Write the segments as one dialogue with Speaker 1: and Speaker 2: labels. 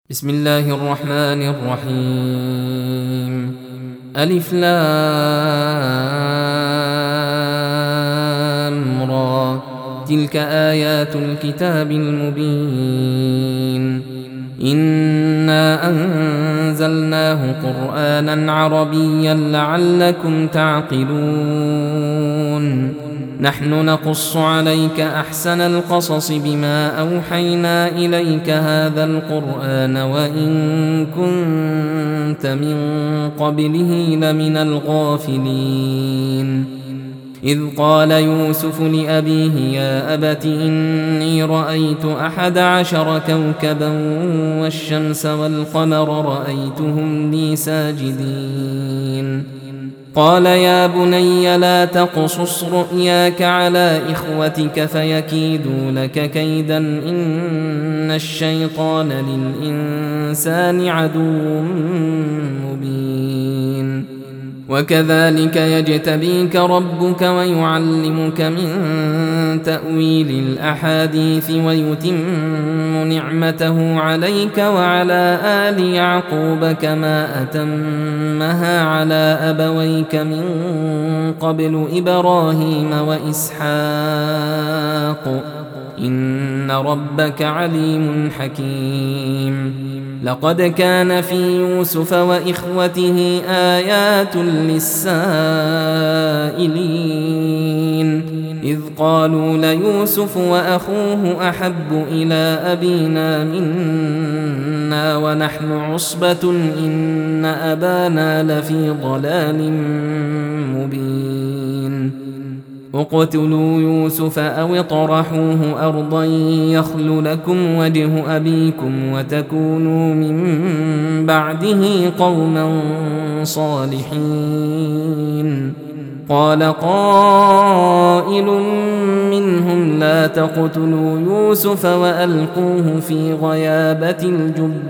Speaker 1: بسم الله الرحمن الرحيم. ألف لام را، تلك آيات الكتاب المبين. إنا أنزلناه قرآنا عربيا لعلكم تعقلون. نحن نقص عليك أحسن القصص بما أوحينا إليك هذا القرآن وإن كنت من قبله لمن الغافلين. إذ قال يوسف لأبيه يا أبت إني رأيت 11 كوكبا والشمس والقمر رأيتهم لي ساجدين. قال يا بني لا تقصص رؤياك على إخوتك فيكيدوا لك كيدا إن الشيطان للإنسان عدو مبين. وكذلك يجتبيك ربك ويعلمك من تأويل الأحاديث ويتم نعمته عليك وعلى آل يعقوب كما أتمها على أبويك من قبل إبراهيم وإسحاق إن ربك عليم حكيم. لقد كان في يوسف وإخوته آيات للسائلين إذ قالوا ليوسف وأخوه أحب إلى أبينا منا ونحن عصبة إن أبانا لفي ضلال مبين. اقتلوا يوسف أو اطرحوه أرضا يخل لكم وجه أبيكم وتكونوا من بعده قوما صالحين. قال قائل منهم لا تقتلوا يوسف وألقوه في غيابة الجب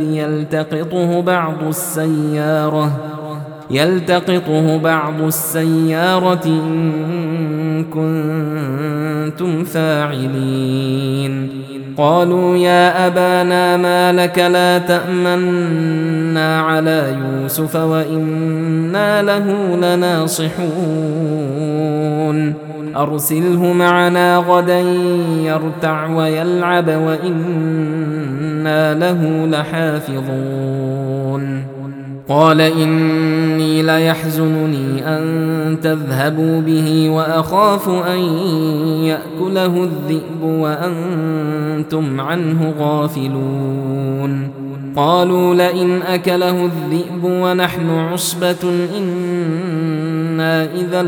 Speaker 1: يلتقطه بعض السيارة إن كنتم فاعلين. قالوا يا أبانا ما لك لا تأمنا على يوسف وإنا له لناصحون. أرسله معنا غدا يرتع ويلعب وإنا له لحافظون. قال إني ليحزنني أن تذهبوا به وأخاف أن يأكله الذئب وأنتم عنه غافلون. قالوا لئن أكله الذئب ونحن عصبة إنا إذا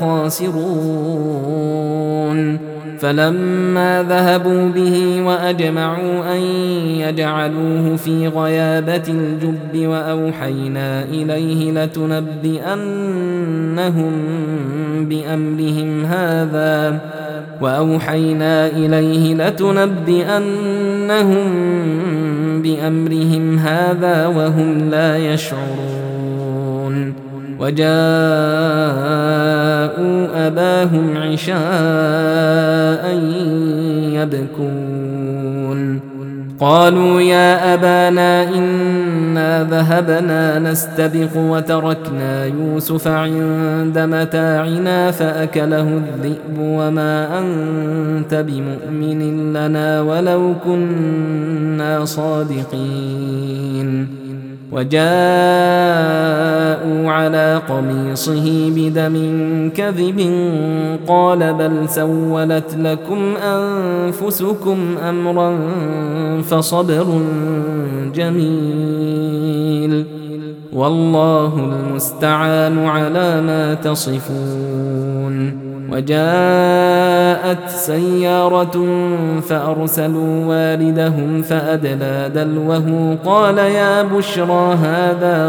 Speaker 1: لخاسرون. فلما ذهبوا به وأجمعوا أن يجعلوه في غيابة الجب وأوحينا إليه لتنبئنهم بأمرهم هذا وهم لا يشعرون. وجاءوا أباهم عشاء يبكون. قالوا يا أبانا إنا ذهبنا نستبق وتركنا يوسف عند متاعنا فأكله الذئب وما أنت بمؤمن لنا ولو كنا صادقين. وجاءوا على قميصه بدم كذب قال بل سولت لكم أنفسكم أمرا فصبر جميل والله المستعان على ما تصفون. وجاءت سيارة فأرسلوا واردهم فأدلى دلوه قال يا بشرى هذا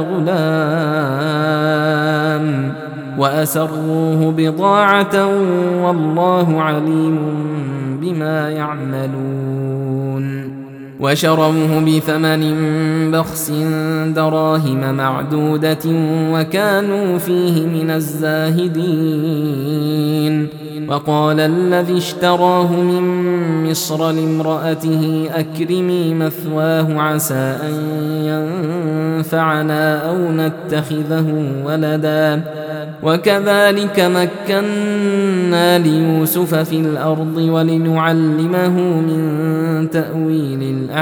Speaker 1: غلام وأسروه بضاعة والله عليم بما يعملون. وشروه بثمن بخس دراهم معدودة وكانوا فيه من الزاهدين. وقال الذي اشتراه من مصر لامرأته أكرمي مثواه عسى أن ينفعنا أو نتخذه ولدا وكذلك مكنا ليوسف في الأرض ولنعلمه من تأويل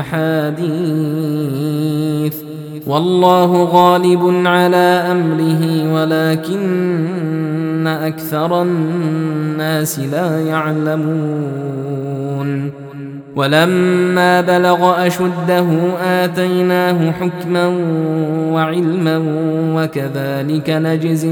Speaker 1: الأحاديث والله غالب على أمره ولكن أكثر الناس لا يعلمون. ولما بلغ أشده آتيناه حكما وعلما وكذلك نجزي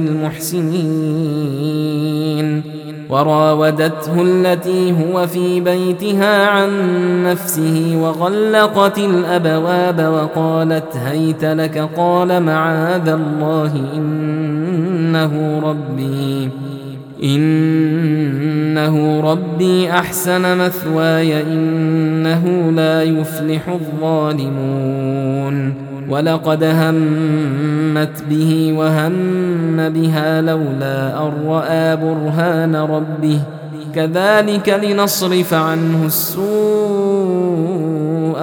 Speaker 1: المحسنين. وراودته التي هو في بيتها عن نفسه وغلقت الأبواب وقالت هيت لك قال معاذ الله إنه ربي أحسن مثواي إنه لا يفلح الظالمون. ولقد همت به وهم بها لولا أن رأى برهان ربه كذلك لنصرف عنه السوء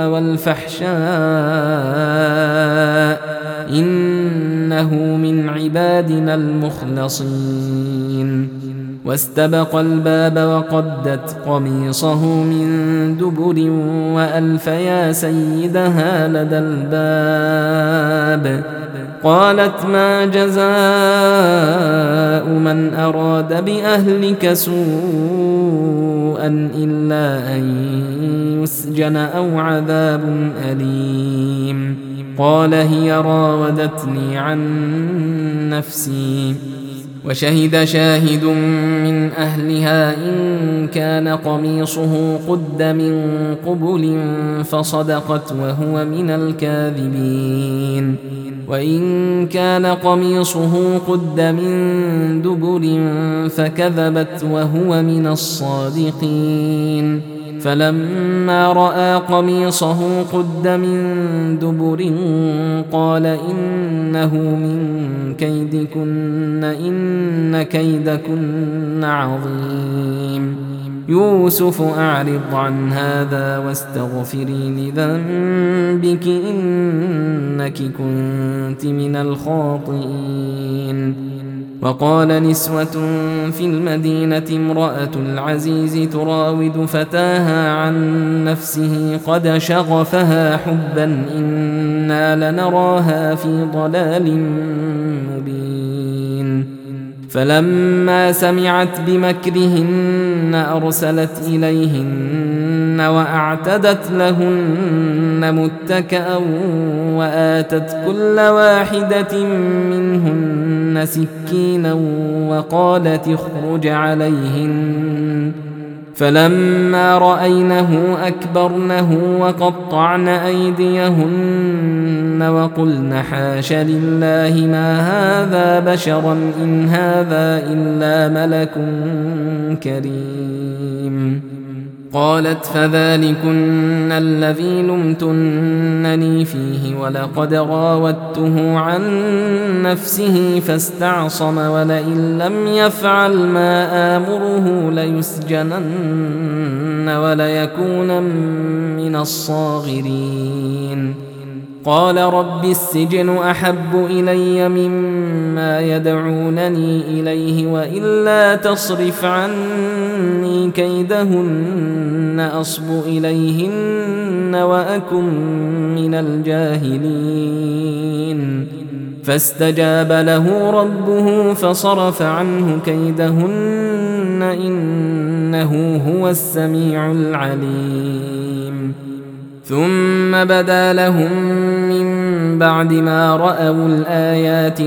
Speaker 1: والفحشاء إنه من عبادنا المخلصين. واستبق الباب وقدت قميصه من دبر وألف يا سيدها لدى الباب قالت ما جزاء من أراد بأهلك سوءا إلا أن يسجن أو عذاب أليم. قال هي راودتني عن نفسي. وشهد شاهد من أهلها إن كان قميصه قد من قبل فصدقت وهو من الكاذبين وإن كان قميصه قد من دبر فكذبت وهو من الصادقين. فلما رأى قميصه قد من دبر قال إنه من كيدكن إن كيدكن عظيم. يوسف أعرض عن هذا واستغفري لذنبك إنك كنت من الخاطئين. وقال نسوة في المدينة امرأة العزيز تراود فتاها عن نفسه قد شغفها حبا إنا لنراها في ضلال مبين. فلما سمعت بمكرهن أرسلت إليهن وأعتدت لهن متكأ وآتت كل واحدة منهن سكينا وقالت اخرج عليهن. فلما رأينه أكبرنه وقطعن أيديهن وقلن حاش لله ما هذا بشرا إن هذا إلا ملك كريم. قالت فذلكن الذي لمتنني فيه ولقد راودته عن نفسه فاستعصم ولئن لم يفعل ما آمره ليسجنن وليكون من الصاغرين. قال رب السجن أحب إلي مما يدعونني إليه وإلا تصرف عني كيدهن أصب إليهن وأكن من الجاهلين. فاستجاب له ربه فصرف عنه كيدهن إنه هو السميع العليم. ثم بدا لهم من بعد ما رأوا الآيات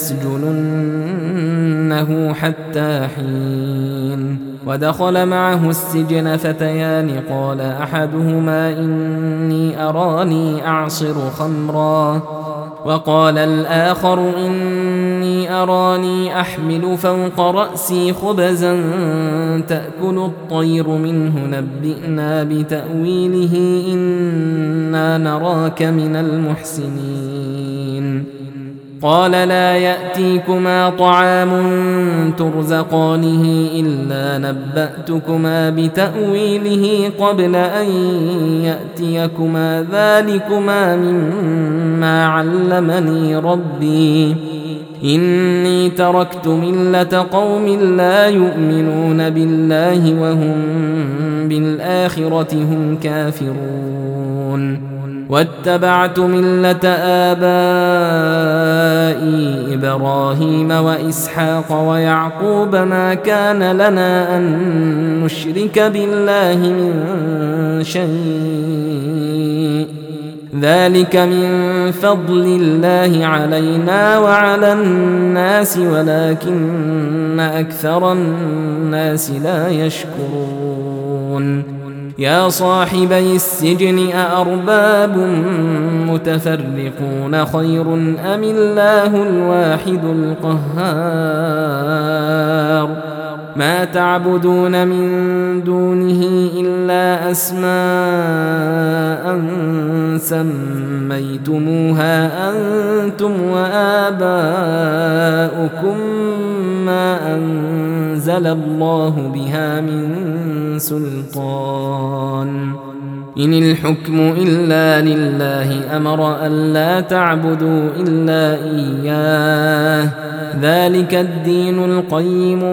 Speaker 1: ليسجننه حتى حين. ودخل معه السجن فتيان قال أحدهما إني أراني أعصر خمرا وقال الآخر إني أراني أحمل فوق رأسي خبزا تأكل الطير منه نبئنا بتأويله إنا نراك من المحسنين قال لا يأتيكما طعام ترزقانه إلا نبأتكما بتأويله قبل أن يأتيكما ذلكما مما علمني ربي إني تركت ملة قوم لا يؤمنون بالله وهم بالآخرة هم كافرون واتبعت ملة آبائي إبراهيم وإسحاق ويعقوب ما كان لنا أن نشرك بالله من شيء ذلك من فضل الله علينا وعلى الناس ولكن أكثر الناس لا يشكرون يا صاحبي السجن أأرباب متفرقون خير أم الله الواحد القهار ما تعبدون من دونه إلا أسماء سميتموها أنتم وآباؤكم ما أنزل الله بها من سلطان إن الحكم إلا لله أمر ألا تعبدوا إلا إياه ذلك الدين القيم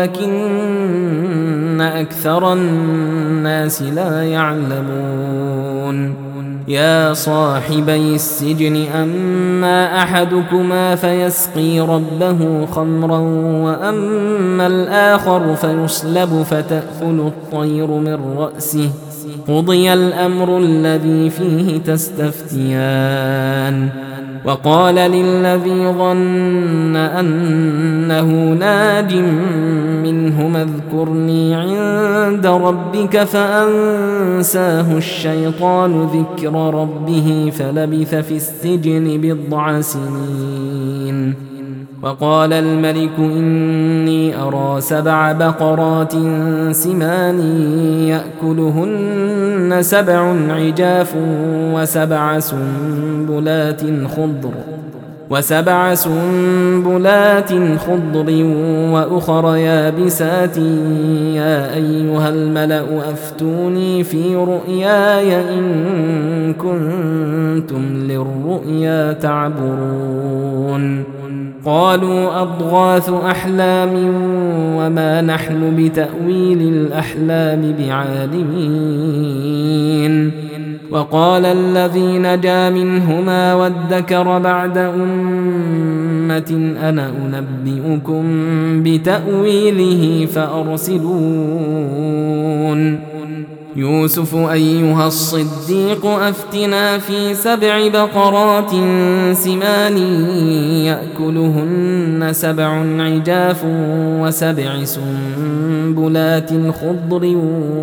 Speaker 1: ولكن أكثر الناس لا يعلمون يا صاحبي السجن أما أحدكما فيسقي ربه خمرا وأما الآخر فيصلب فتأكل الطير من رأسه قضي الأمر الذي فيه تستفتيان وقال للذي ظن أنه ناج منهما اذكرني عند ربك فأنساه الشيطان ذكر ربه فلبث في السجن بضع سنين وقال الملك إني أرى 7 بقرات سمان يأكلهن 7 عجاف وسبع سنبلات خضر وأخر يابسات يا أيها الملأ أفتوني في رؤياي إن كنتم للرؤيا تعبرون قالوا أضغاث أحلام وما نحن بتأويل الأحلام بعالمين وقال الذي نجا منهما وادكر بعد أمة أنا أنبئكم بتأويله فأرسلون يوسف أيها الصديق أفتنا في 7 بقرات سمان يأكلهن 7 عجاف و7 سنبلات خضر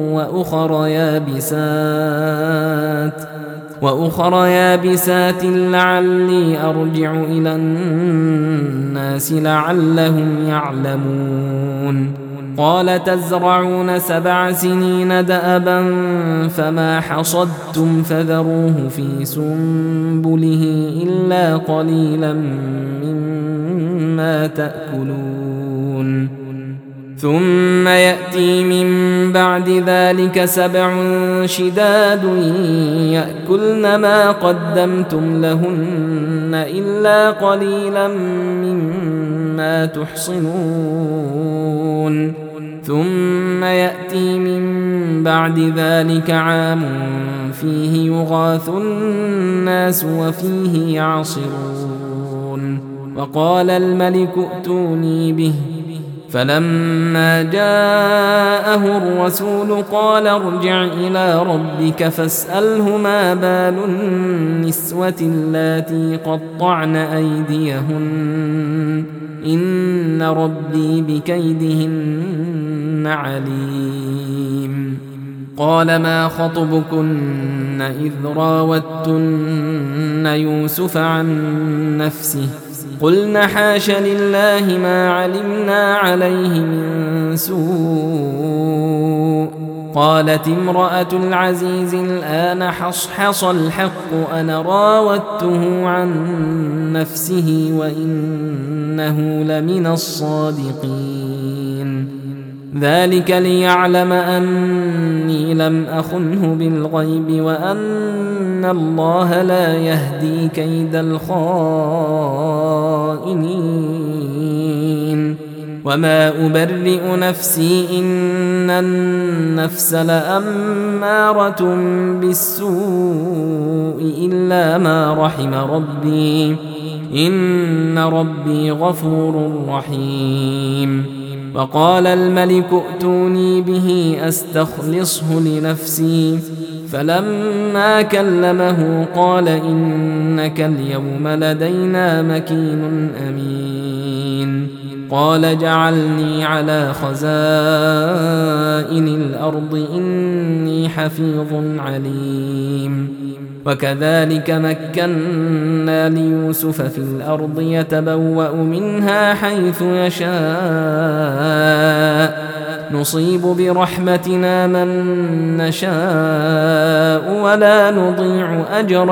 Speaker 1: وأخر يابسات لعلي أرجع إلى الناس لعلهم يعلمون قال تزرعون 7 سنين دأبا فما حصدتم فذروه في سنبله إلا قليلا مما تأكلون ثم يأتي من بعد ذلك 7 شداد يأكلن ما قدمتم لهن إلا قليلا مما تحصنون ثم يأتي من بعد ذلك عام فيه يغاث الناس وفيه يعصرون وقال الملك ائتوني به فلما جاءه الرسول قال ارجع إلى ربك فاسأله ما بال النسوة اللاتي قطعن أيديهن إن ربي بكيدهن عليم قال ما خطبكن إذ راوتن يوسف عن نفسه قلن حاش لله ما علمنا عليه من سوء قالت امرأة العزيز الآن حصحص الحق أنا راودته عن نفسه وإنه لمن الصادقين ذلك ليعلم أني لم أخنه بالغيب وأن الله لا يهدي كيد الخائنين وما أبرئ نفسي إن النفس لأمارة بالسوء إلا ما رحم ربي إن ربي غفور رحيم وقال الملك ائتوني به أستخلصه لنفسي فلما كلمه قال إنك اليوم لدينا مكين أمين قال جعلني على خزائن الأرض إني حفيظ عليم وكذلك مكنا ليوسف في الأرض يتبوأ منها حيث يشاء نصيب برحمتنا من نشاء ولا نضيع أجر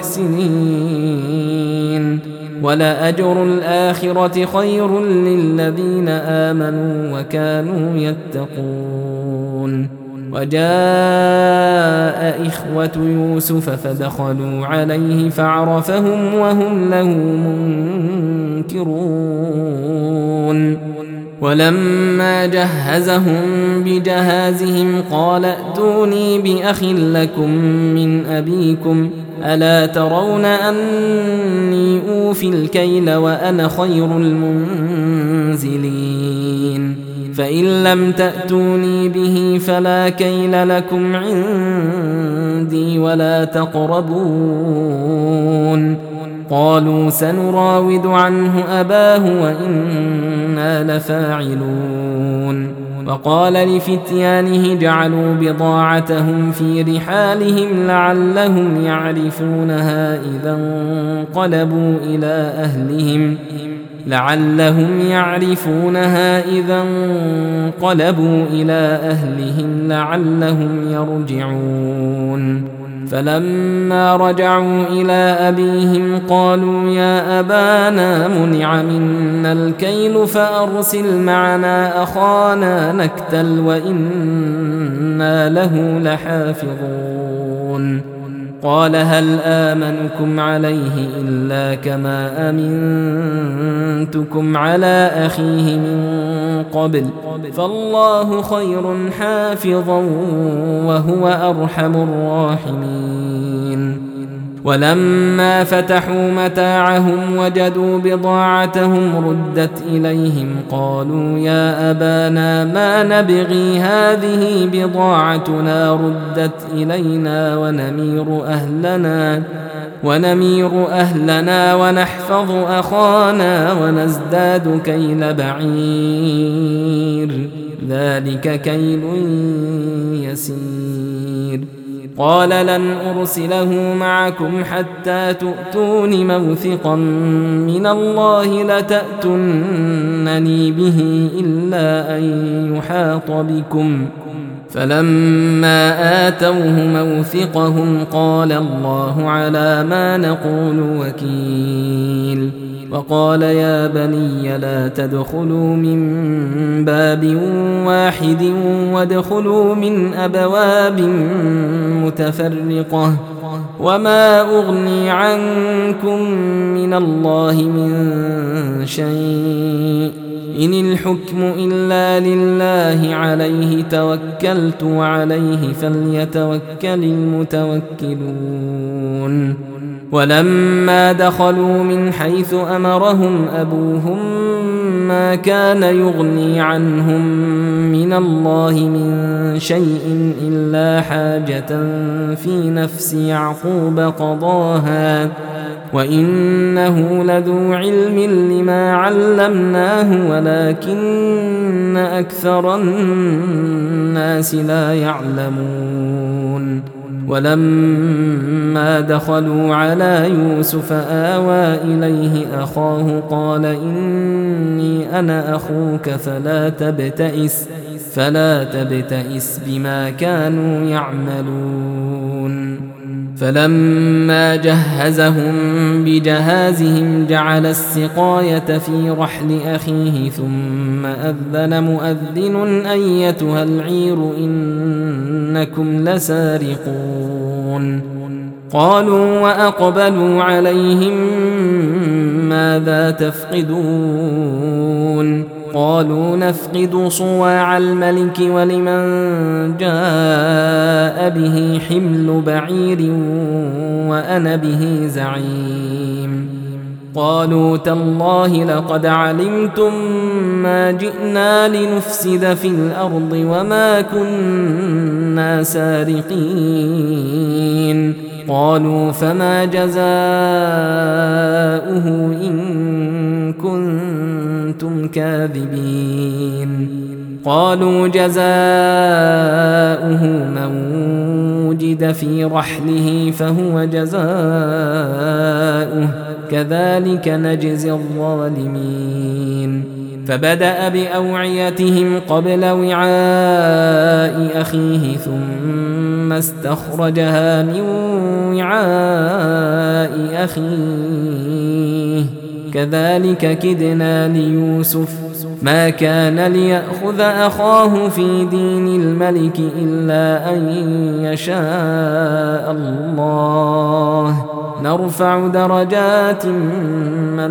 Speaker 1: المحسنين ولأجر الآخرة خير للذين آمنوا وكانوا يتقون وجاء إخوة يوسف فدخلوا عليه فعرفهم وهم له منكرون ولما جهزهم بجهازهم قال ائتوني بأخ لكم من أبيكم ألا ترون أني أوفي الكيل وأنا خير المنزلين فإن لم تأتوني به فلا كيل لكم عندي ولا تقربون قالوا سنراود عنه أباه وإنا لفاعلون وقال لفتيانه جعلوا بضاعتهم في رحالهم لعلهم يعرفونها إذا انقلبوا إلى أهلهم لعلهم يرجعون فلما رجعوا إلى أبيهم قالوا يا أبانا منع منا الكيل فأرسل معنا أخانا نكتل وإنا له لحافظون قال هل آمنكم عليه إلا كما أمنتكم على أخيه من قبل فالله خير حافظا وهو أرحم الراحمين ولما فتحوا متاعهم وجدوا بضاعتهم ردت إليهم قالوا يا أبانا ما نبغي هذه بضاعتنا ردت إلينا ونمير أهلنا ونحفظ أخانا ونزداد كيل بعير ذلك كيل يسير قال لن أرسله معكم حتى تؤتون موثقا من الله لتأتونني به إلا أن يحاط بكم فلما آتوه موثقهم قال الله على ما نقول وكيل وقال يا بني لا تدخلوا من باب واحد وادخلوا من أبواب متفرقة وما أغني عنكم من الله من شيء إن الحكم إلا لله عليه توكلت وعليه فليتوكل المتوكلون ولما دخلوا من حيث أمرهم أبوهم ما كان يغني عنهم من الله من شيء إلا حاجة في نفس يعقوب وإنه لذو علم لما علمناه ولكن أكثر الناس لا يعلمون ولما دخلوا على يوسف آوى إليه أخاه قال إني أنا أخوك فلا تبتئس بما كانوا يعملون فلما جهزهم بجهازهم جعل السقاية في رحل أخيه ثم أذن مؤذن أيتها العير إنكم لسارقون قالوا وأقبلوا عليهم ماذا تفقدون قالوا نفقد صواع الملك ولمن جاء به حمل بعير وأنا به زعيم قالوا تالله لقد علمتم ما جئنا لنفسد في الأرض وما كنا سارقين قالوا فما جزاؤه إن كنتم كاذبين قالوا جزاؤه من وجد في رحله فهو جزاؤه كذلك نجزي الظالمين فبدأ بأوعيتهم قبل وعاء أخيه ثم استخرجها من وعاء أخيه كذلك كدنا ليوسف ما كان ليأخذ أخاه في دين الملك إلا أن يشاء الله نرفع درجات من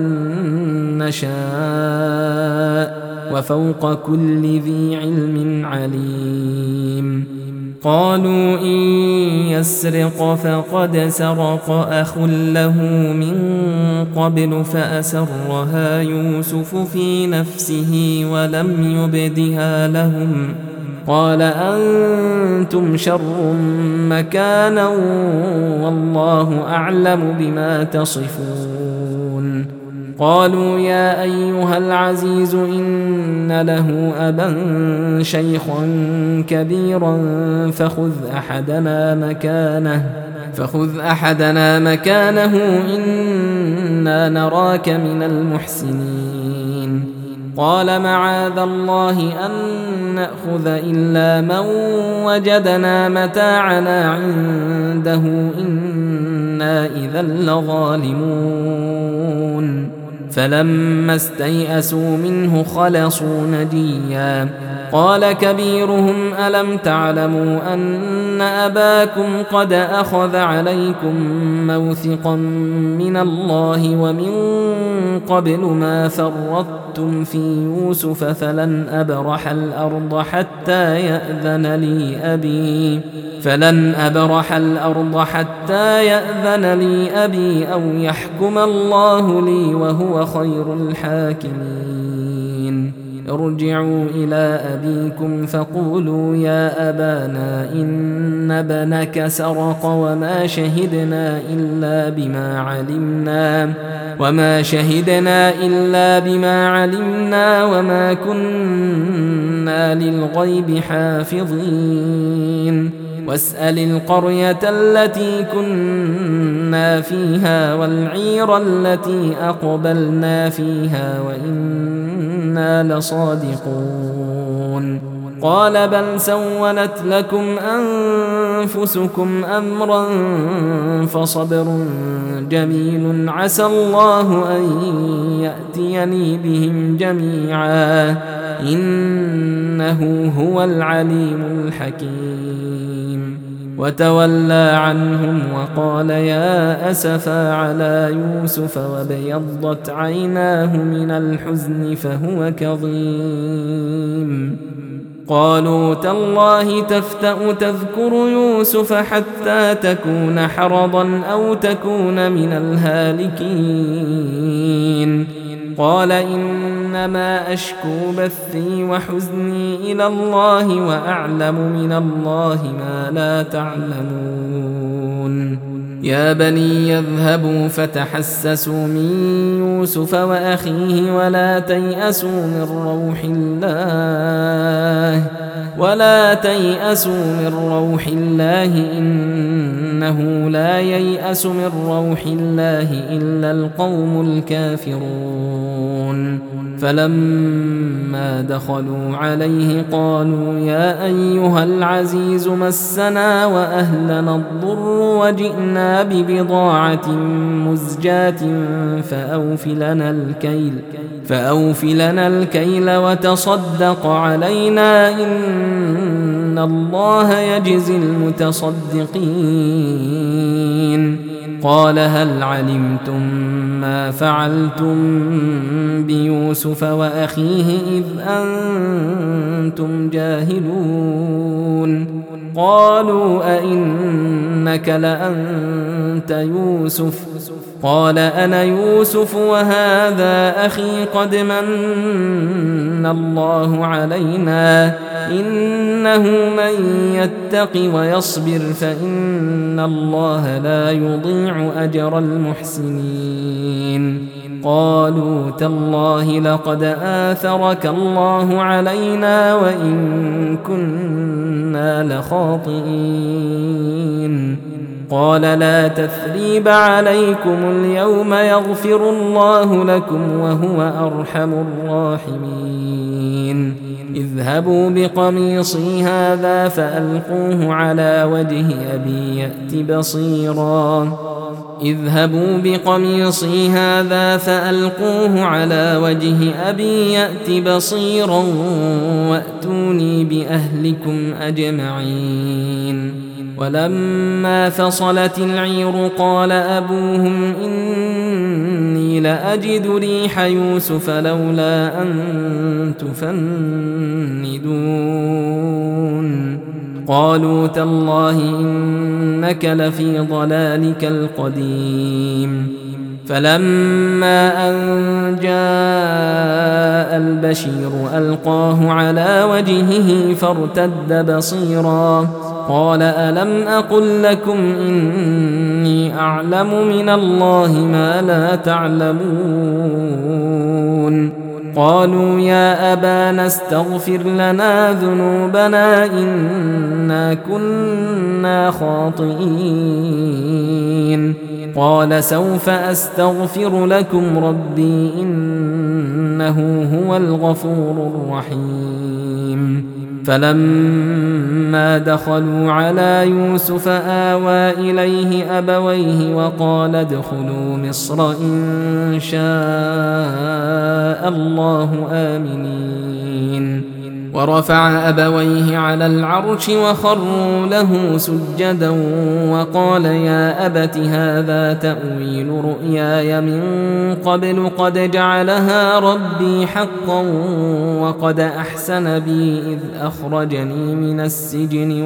Speaker 1: نشاء وفوق كل ذي علم عليم قالوا إن يسرق فقد سرق أخ له من قبل فأسرها يوسف في نفسه ولم يبدها لهم قال أنتم شر مكانا والله أعلم بما تصفون قالوا يا أيها العزيز إن له أبا شيخا كبيرا فخذ أحدنا مكانه إنا نراك من المحسنين قال معاذ الله أن نأخذ إلا من وجدنا متاعنا عنده إنا إذا لظالمون فلما استيئسوا منه خلصوا نجيا قال كبيرهم ألم تعلموا أن أباكم قد أخذ عليكم موثقا من الله ومن قبل ما فرطتم في يوسف فلن أبرح الأرض حتى يأذن لي أبي أو يحكم الله لي وهو خير الحاكمين ارجعوا إلى أبيكم فقولوا يا أبانا إن ابنك سرق وما شهدنا إلا بما علمنا وما كنا للغيب حافظين واسأل القرية التي كنا فيها والعير التي أقبلنا فيها وإنا لصادقون قال بل سولت لكم أنفسكم أمرا فصبر جميل عسى الله أن يأتيني بهم جميعا إنه هو العليم الحكيم وتولى عنهم وقال يا أسفا على يوسف وابيضت عيناه من الحزن فهو كظيم قالوا تالله تفتأ تذكر يوسف حتى تكون حرضا أو تكون من الهالكين قال إنما أشكو بثي وحزني إلى الله وأعلم من الله ما لا تعلمون يا بني يذهبوا فتحسسوا من يوسف وأخيه ولا تيأسوا من روح الله إنه لا ييأس من روح الله إلا القوم الكافرون فلما دخلوا عليه قالوا يا أيها العزيز مسنا وأهلنا الضر وجئنا ببضاعة مزجاة فأوف لنا الكيل وتصدق علينا إن الله يجزي المتصدقين قال هل علمتم ما فعلتم بيوسف وأخيه إذ أنتم جاهلون قالوا أئنك لأنت يوسف قال أنا يوسف وهذا أخي قد من الله علينا إنه من يتق ويصبر فإن الله لا يضيع أجر المحسنين قالوا تالله لقد آثرك الله علينا وإن كنا لخاطئين قال لا تثريب عليكم اليوم يغفر الله لكم وهو أرحم الراحمين اذهبوا بقميصي هذا فألقوه على وجه أبي يأت بصيرا وأتوني بأهلكم أجمعين ولما فصلت العير قال أبوهم إني لأجد ريح يوسف لولا أن تفندون قالوا تالله إنك لفي ضلالك القديم فلما أن جاء البشير ألقاه على وجهه فارتد بصيرا قال ألم أقل لكم إني أعلم من الله ما لا تعلمون قالوا يا أبانا استغفر لنا ذنوبنا إنا كنا خاطئين قال سوف أستغفر لكم ربي إنه هو الغفور الرحيم فلما دخلوا على يوسف آوى إليه أبويه وقال ادخلوا مصر إن شاء الله آمنين ورفع أبويه على العرش وخروا له سجدا وقال يا أبت هذا تأويل رؤياي من قبل قد جعلها ربي حقا وقد أحسن بي إذ أخرجني من السجن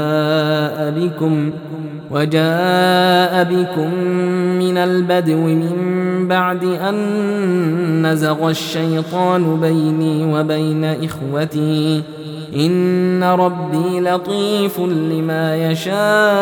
Speaker 1: وجاء بكم من البدو من بعد أن نزغ الشيطان بيني وبين إخوتي إن ربي لطيف لما يشاء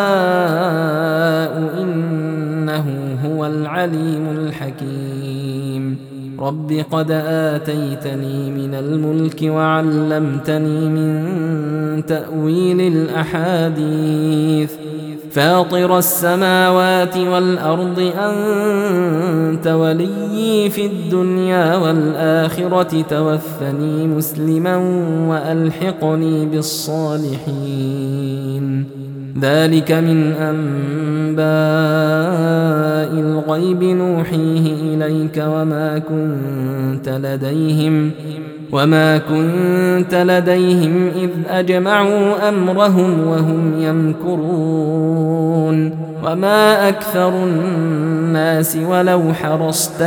Speaker 1: إنه هو العليم الحكيم رب قد آتيتني من الملك وعلمتني من تأويل الأحاديث فاطر السماوات والأرض أنت وليي في الدنيا والآخرة توفني مسلما وألحقني بالصالحين ذلك من أنباء الغيب نوحيه إليك وما كنت لديهم إذ أجمعوا أمرهم وهم يمكرون وما أكثر الناس ولو حرصت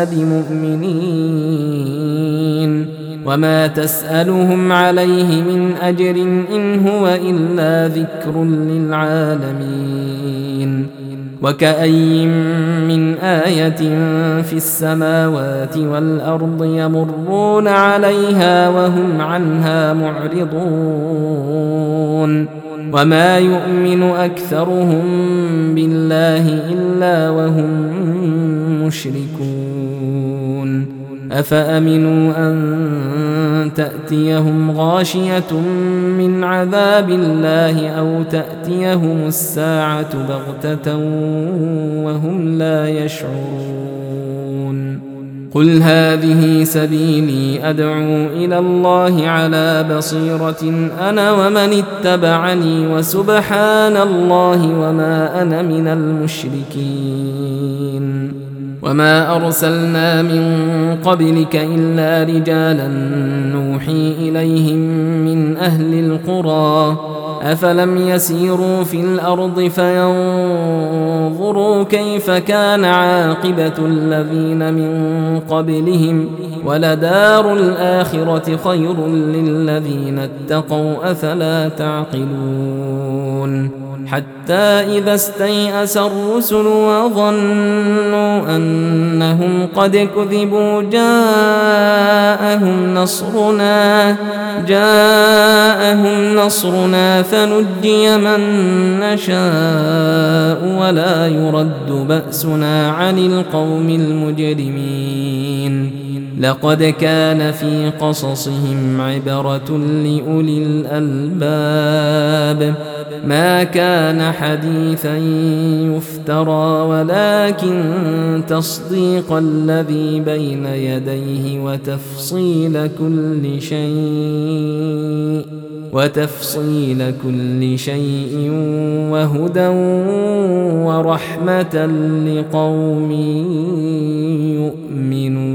Speaker 1: بمؤمنين وما تسألهم عليه من أجر إن هو إلا ذكر للعالمين وكأي من آية في السماوات والأرض يمرون عليها وهم عنها معرضون وما يؤمن أكثرهم بالله إلا وهم مشركون أفأمنوا أن تأتيهم غاشية من عذاب الله أو تأتيهم الساعة بغتة وهم لا يشعرون قل هذه سبيلي أدعو إلى الله على بصيرة أنا ومن اتبعني وسبحان الله وما أنا من المشركين وما أرسلنا من قبلك إلا رجالا نوحي إليهم من أهل القرى أفلم يسيروا في الأرض فينظروا كيف كان عاقبة الذين من قبلهم ولدار الآخرة خير للذين اتقوا أفلا تعقلون حتى إذا استيأس الرسل وظنوا أنهم قد كذبوا جاءهم نصرنا فنجي من نشاء ولا يرد بأسنا عن القوم المجرمين لقد كان في قصصهم عبرة لأولي الألباب ما كان حديثا يفترى ولكن تصديق الذي بين يديه وتفصيل كل شيء وهدى ورحمة لقوم يؤمنون